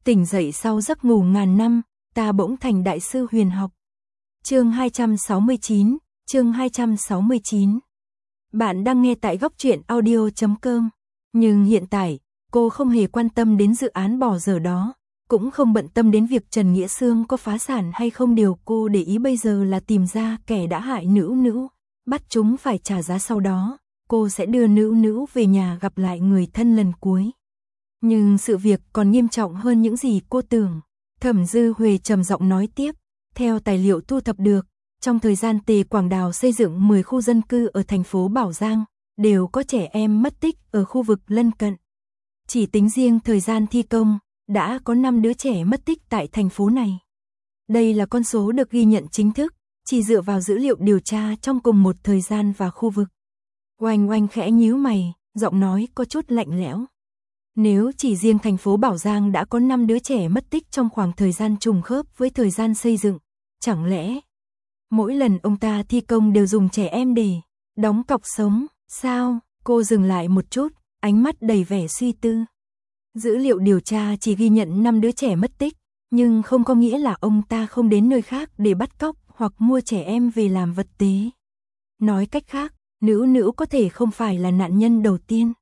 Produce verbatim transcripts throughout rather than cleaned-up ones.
Tỉnh dậy sau giấc ngủ ngàn năm, ta bỗng thành đại sư huyền học. Chương hai trăm sáu mươi chín, chương hai trăm sáu mươi chín. Bạn đang nghe tại góc truyện audio chấm com. Nhưng hiện tại, cô không hề quan tâm đến dự án bỏ dở đó, cũng không bận tâm đến việc Trần Nghĩa Xương có phá sản hay không. Điều cô để ý bây giờ là tìm ra kẻ đã hại Nữu Nữu, bắt chúng phải trả giá, sau đó cô sẽ đưa Nữu Nữu về nhà gặp lại người thân lần cuối. Nhưng sự việc còn nghiêm trọng hơn những gì cô tưởng. Thẩm Dư Huệ trầm giọng nói tiếp, theo tài liệu thu thập được, trong thời gian Tề Quảng Đào xây dựng mười khu dân cư ở thành phố Bảo Giang, đều có trẻ em mất tích ở khu vực lân cận. Chỉ tính riêng thời gian thi công, đã có năm đứa trẻ mất tích tại thành phố này. Đây là con số được ghi nhận chính thức, chỉ dựa vào dữ liệu điều tra trong cùng một thời gian và khu vực. Oanh Oanh khẽ nhíu mày, giọng nói có chút lạnh lẽo. Nếu chỉ riêng thành phố Bảo Giang đã có năm đứa trẻ mất tích trong khoảng thời gian trùng khớp với thời gian xây dựng, chẳng lẽ mỗi lần ông ta thi công đều dùng trẻ em để đóng cọc sống, sao? Cô dừng lại một chút, ánh mắt đầy vẻ suy tư. Dữ liệu điều tra chỉ ghi nhận năm đứa trẻ mất tích, nhưng không có nghĩa là ông ta không đến nơi khác để bắt cóc hoặc mua trẻ em về làm vật tế. Nói cách khác, Nữu Nữu có thể không phải là nạn nhân đầu tiên,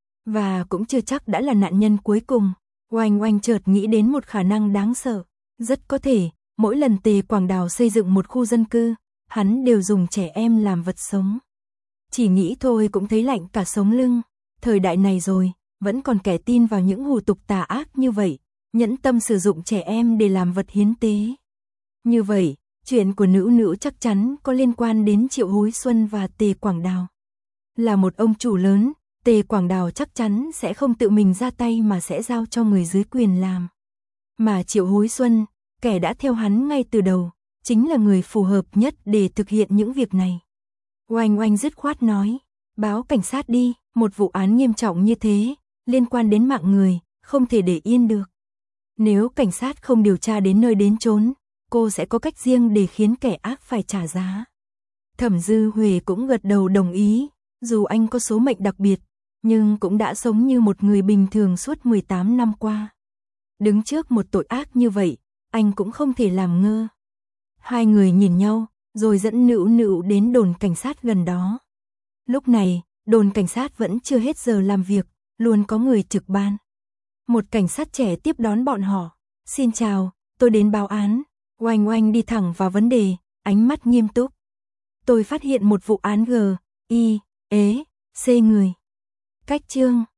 và cũng chưa chắc đã là nạn nhân cuối cùng. Oanh Oanh chợt nghĩ đến một khả năng đáng sợ. Rất có thể, mỗi lần Tề Quảng Đào xây dựng một khu dân cư, hắn đều dùng trẻ em làm vật sống. Chỉ nghĩ thôi cũng thấy lạnh cả sống lưng. Thời đại này rồi, vẫn còn kẻ tin vào những hủ tục tà ác như vậy, nhẫn tâm sử dụng trẻ em để làm vật hiến tế. Như vậy, chuyện của Nữu Nữu chắc chắn có liên quan đến Triệu Hối Xuân và Tề Quảng Đào. Là một ông chủ lớn, Tề Quảng Đào chắc chắn sẽ không tự mình ra tay mà sẽ giao cho người dưới quyền làm. Mà Triệu Hối Xuân, kẻ đã theo hắn ngay từ đầu, chính là người phù hợp nhất để thực hiện những việc này. Oanh Oanh dứt khoát nói, báo cảnh sát đi, một vụ án nghiêm trọng như thế, liên quan đến mạng người, không thể để yên được. Nếu cảnh sát không điều tra đến nơi đến chốn, cô sẽ có cách riêng để khiến kẻ ác phải trả giá. Thẩm Dư Huệ cũng gật đầu đồng ý, dù anh có số mệnh đặc biệt, nhưng cũng đã sống như một người bình thường suốt mười tám năm qua. Đứng trước một tội ác như vậy, anh cũng không thể làm ngơ. Hai người nhìn nhau, rồi dẫn Nữu Nữu đến đồn cảnh sát gần đó. Lúc này, đồn cảnh sát vẫn chưa hết giờ làm việc, luôn có người trực ban. Một cảnh sát trẻ tiếp đón bọn họ. Xin chào, tôi đến báo án. Oanh Oanh đi thẳng vào vấn đề, ánh mắt nghiêm túc. Tôi phát hiện một vụ án G, I, ế, C người. Cách chương